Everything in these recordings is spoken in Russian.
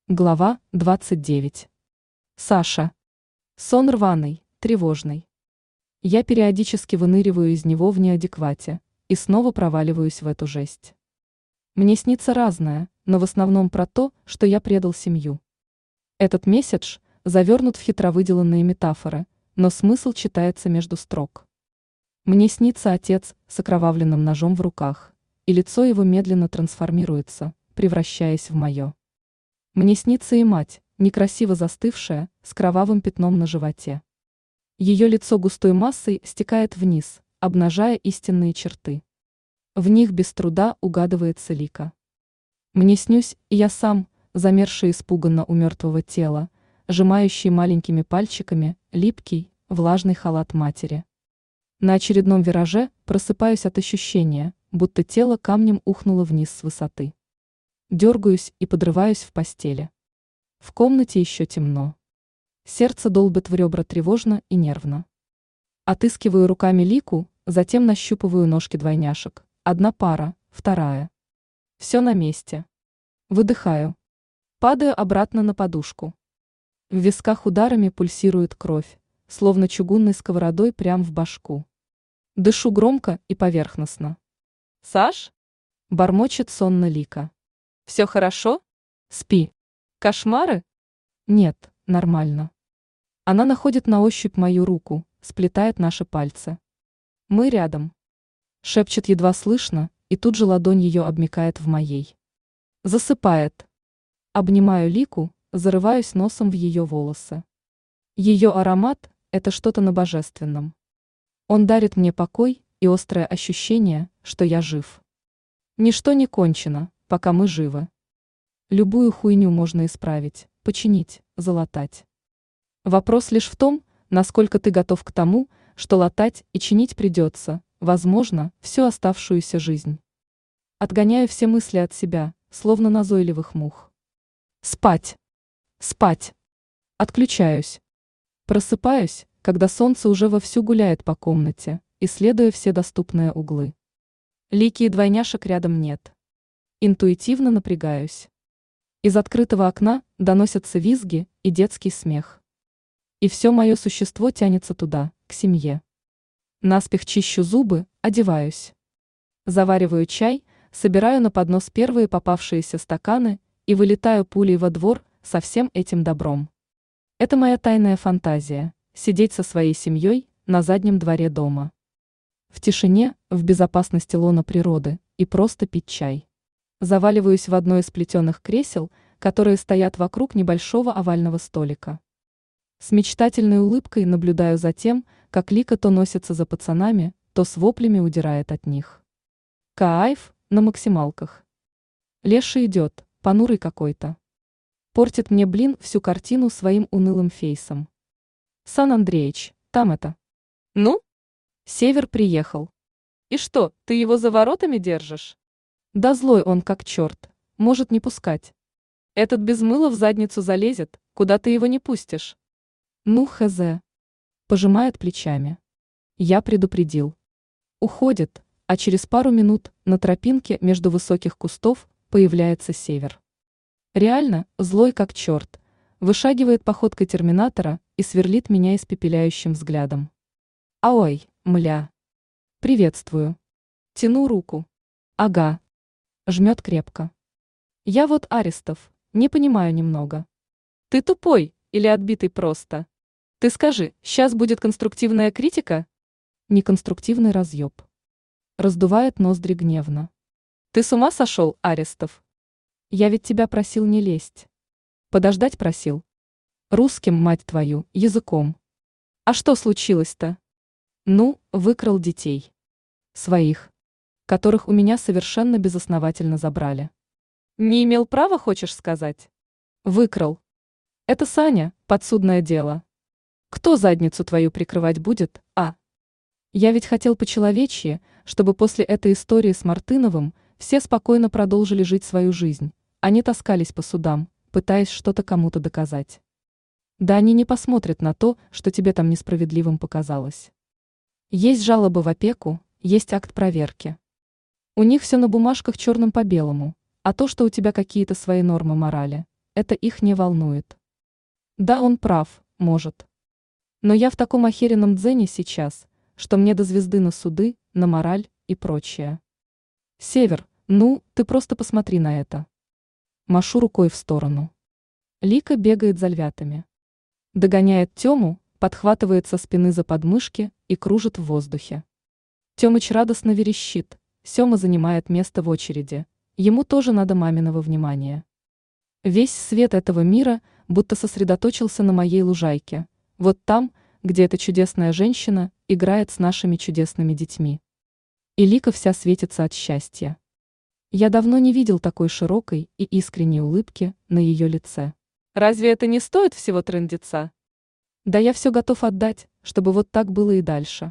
Глава 29. Саша. Сон рваный, тревожный. Я периодически выныриваю из него в неадеквате и снова проваливаюсь в эту жесть. Мне снится разное, но в основном про то, что я предал семью. Этот месседж завернут в хитро выделанные метафоры, но смысл читается между строк. Мне снится отец с окровавленным ножом в руках, и лицо его медленно трансформируется, превращаясь в мое. Мне снится и мать, некрасиво застывшая, с кровавым пятном на животе. Ее лицо густой массой стекает вниз, обнажая истинные черты. В них без труда угадывается лика. Мне снюсь и я сам, замерший испуганно у мертвого тела, сжимающий маленькими пальчиками липкий, влажный халат матери. На очередном вираже просыпаюсь от ощущения, будто тело камнем ухнуло вниз с высоты. Дергаюсь и подрываюсь в постели. В комнате еще темно. Сердце долбит в ребра тревожно и нервно. Отыскиваю руками Лику, затем нащупываю ножки двойняшек. Одна пара, вторая. Все на месте. Выдыхаю. Падаю обратно на подушку. В висках ударами пульсирует кровь, словно чугунной сковородой прямо в башку. Дышу громко и поверхностно. Саш? Бормочет сонно Лика. Все хорошо? Спи. Кошмары? Нет, нормально. Она находит на ощупь мою руку, сплетает наши пальцы. Мы рядом. Шепчет едва слышно, и тут же ладонь ее обмякает в моей. Засыпает. Обнимаю Лику, зарываюсь носом в ее волосы. Ее аромат – это что-то на божественном. Он дарит мне покой и острое ощущение, что я жив. Ничто не кончено, пока мы живы. Любую хуйню можно исправить, починить, залатать. Вопрос лишь в том, насколько ты готов к тому, что латать и чинить придется, возможно, всю оставшуюся жизнь. Отгоняю все мысли от себя, словно назойливых мух. Спать. Спать. Отключаюсь. Просыпаюсь, когда солнце уже вовсю гуляет по комнате, исследуя все доступные углы. Лики и двойняшек рядом нет. Интуитивно напрягаюсь. Из открытого окна доносятся визги и детский смех. И все мое существо тянется туда, к семье. Наспех чищу зубы, одеваюсь. Завариваю чай, собираю на поднос первые попавшиеся стаканы и вылетаю пулей во двор со всем этим добром. Это моя тайная фантазия – сидеть со своей семьей на заднем дворе дома. В тишине, в безопасности лона природы и просто пить чай. Заваливаюсь в одно из плетеных кресел, которые стоят вокруг небольшого овального столика. С мечтательной улыбкой наблюдаю за тем, как Лика то носится за пацанами, то с воплями удирает от них. Кайф на максималках. Леша идет, понурый какой-то. Портит мне, всю картину своим унылым фейсом. Сан Андреич, там это. Ну? Север приехал. И что, ты его за воротами держишь? Да злой он как черт, может не пускать. Этот без мыла в задницу залезет, куда ты его не пустишь. Ну хз. Пожимает плечами. Я предупредил. Уходит, а через пару минут на тропинке между высоких кустов появляется Север. Реально, злой как черт, вышагивает походкой терминатора и сверлит меня испепеляющим взглядом. А ой, мля. Приветствую. Тяну руку. Ага. Жмет крепко. Я вот Арестов, не понимаю немного. Ты тупой или отбитый просто? Ты скажи, сейчас будет конструктивная критика? Неконструктивный разъеб. Раздувает ноздри гневно. Ты с ума сошел, Арестов? Я ведь тебя просил не лезть. Подождать просил. Русским, мать твою, языком. А что случилось-то? Ну, выкрал детей. Своих. Которых у меня совершенно безосновательно забрали. Не имел права, хочешь сказать? Выкрал. Это Саня, подсудное дело. Кто задницу твою прикрывать будет, а? Я ведь хотел по-человечьи, чтобы после этой истории с Мартыновым все спокойно продолжили жить свою жизнь, а не таскались по судам, пытаясь что-то кому-то доказать. Да они не посмотрят на то, что тебе там несправедливым показалось. Есть жалобы в опеку, есть акт проверки. У них все на бумажках черным по белому, а то, что у тебя какие-то свои нормы морали, это их не волнует. Да, он прав, может. Но я в таком охеренном дзене сейчас, что мне до звезды на суды, на мораль и прочее. Север, ну, ты просто посмотри на это. Машу рукой в сторону. Лика бегает за львятами. Догоняет Тему, подхватывает со спины за подмышки и кружит в воздухе. Темыч радостно верещит, Сема занимает место в очереди, ему тоже надо маминого внимания. Весь свет этого мира будто сосредоточился на моей лужайке, вот там, где эта чудесная женщина играет с нашими чудесными детьми. И Лика вся светится от счастья. Я давно не видел такой широкой и искренней улыбки на ее лице. Разве это не стоит всего трындеца? Да я все готов отдать, чтобы вот так было и дальше.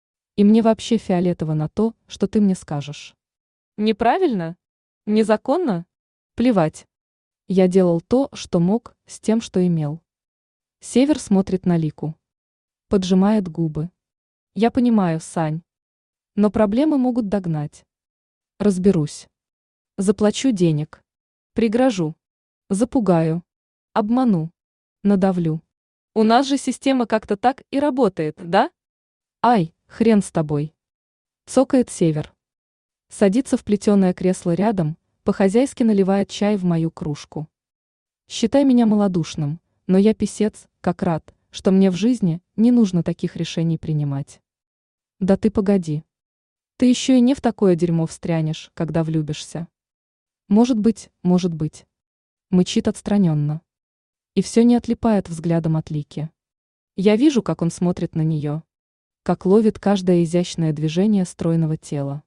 И мне вообще фиолетово на то, что ты мне скажешь. Неправильно? Незаконно? Плевать. Я делал то, что мог, с тем, что имел. Север смотрит на Лику. Поджимает губы. Я понимаю, Сань. Но проблемы могут догнать. Разберусь. Заплачу денег. Пригрожу. Запугаю. Обману. Надавлю. У нас же система как-то так и работает, да? Ай, хрен с тобой. Цокает Север. Садится в плетеное кресло рядом, по-хозяйски наливает чай в мою кружку. Считай меня малодушным, но я писец, как рад, что мне в жизни не нужно таких решений принимать. Да ты погоди. Ты еще и не в такое дерьмо встрянешь, когда влюбишься. Может быть, может быть. Мычит отстраненно. И все не отлипает взглядом от Лики. Я вижу, как он смотрит на нее. Как ловит каждое изящное движение стройного тела.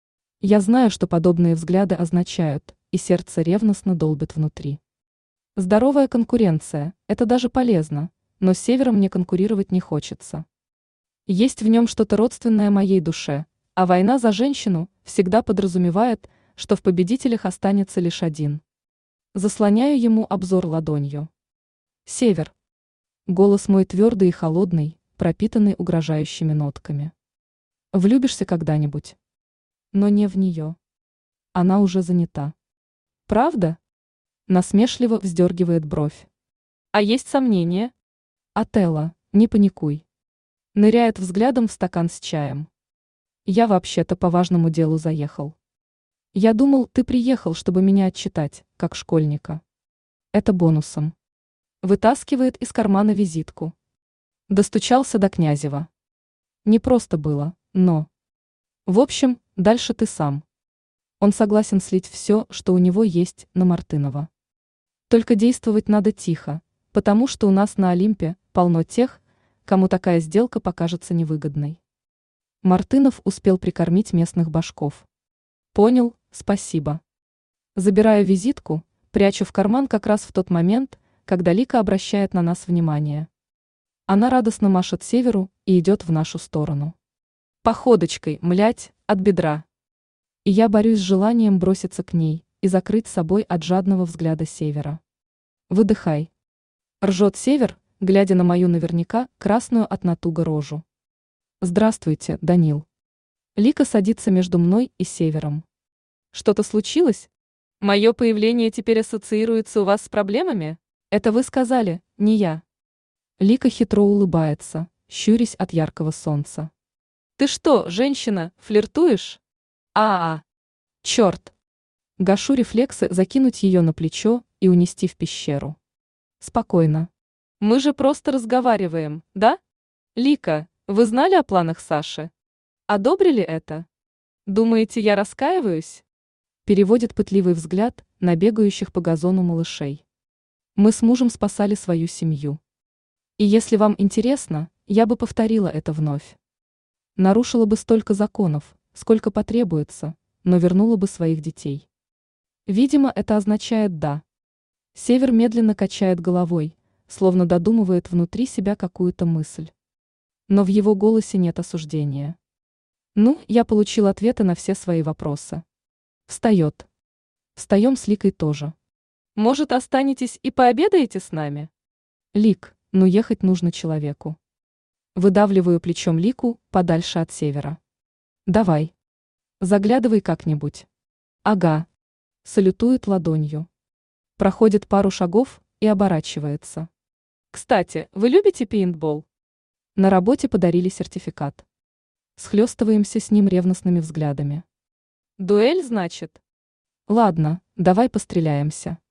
Я знаю, что подобные взгляды означают, и сердце ревностно долбит внутри. Здоровая конкуренция – это даже полезно, но с Севером мне конкурировать не хочется. Есть в нем что-то родственное моей душе, а война за женщину всегда подразумевает, что в победителях останется лишь один. Заслоняю ему обзор ладонью. Север. Голос мой твердый и холодный, пропитанный угрожающими нотками. Влюбишься когда-нибудь? Но не в нее. Она уже занята. Правда? Насмешливо вздергивает бровь. А есть сомнения? Отелло, не паникуй. Ныряет взглядом в стакан с чаем. Я вообще-то по важному делу заехал. Я думал, ты приехал, чтобы меня отчитать, как школьника. Это бонусом. Вытаскивает из кармана визитку. Достучался до Князева. Не просто было, но... В общем, дальше ты сам. Он согласен слить все, что у него есть, на Мартынова. Только действовать надо тихо, потому что у нас на Олимпе полно тех, кому такая сделка покажется невыгодной. Мартынов успел прикормить местных башков. Понял, спасибо. Забираю визитку, прячу в карман как раз в тот момент, когда Лика обращает на нас внимание. Она радостно машет Северу и идет в нашу сторону. Походочкой, млять, от бедра. И я борюсь с желанием броситься к ней и закрыть собой от жадного взгляда Севера. Выдыхай. Ржет Север, глядя на мою наверняка красную от натуга рожу. Здравствуйте, Данил. Лика садится между мной и Севером. Что-то случилось? Мое появление теперь ассоциируется у вас с проблемами? Это вы сказали, не я. Лика хитро улыбается, щурясь от яркого солнца. Ты что, женщина, флиртуешь? Черт. Гашу рефлексы закинуть ее на плечо и унести в пещеру. Спокойно. Мы же просто разговариваем, да? Лика, вы знали о планах Саши? Одобрили это? Думаете, я раскаиваюсь? Переводит пытливый взгляд на бегающих по газону малышей. Мы с мужем спасали свою семью. И если вам интересно, я бы повторила это вновь. Нарушила бы столько законов, сколько потребуется, но вернула бы своих детей. Видимо, это означает «да». Север медленно качает головой, словно додумывает внутри себя какую-то мысль. Но в его голосе нет осуждения. Ну, я получил ответы на все свои вопросы. Встает. Встаем с Ликой тоже. Может, останетесь и пообедаете с нами? Лик, ну ехать нужно человеку. Выдавливаю плечом Лику подальше от Севера. Давай. Заглядывай как-нибудь. Ага. Салютует ладонью. Проходит пару шагов и оборачивается. Кстати, вы любите пейнтбол? На работе подарили сертификат. Схлестываемся с ним ревностными взглядами. Дуэль, значит? Ладно, давай постреляемся.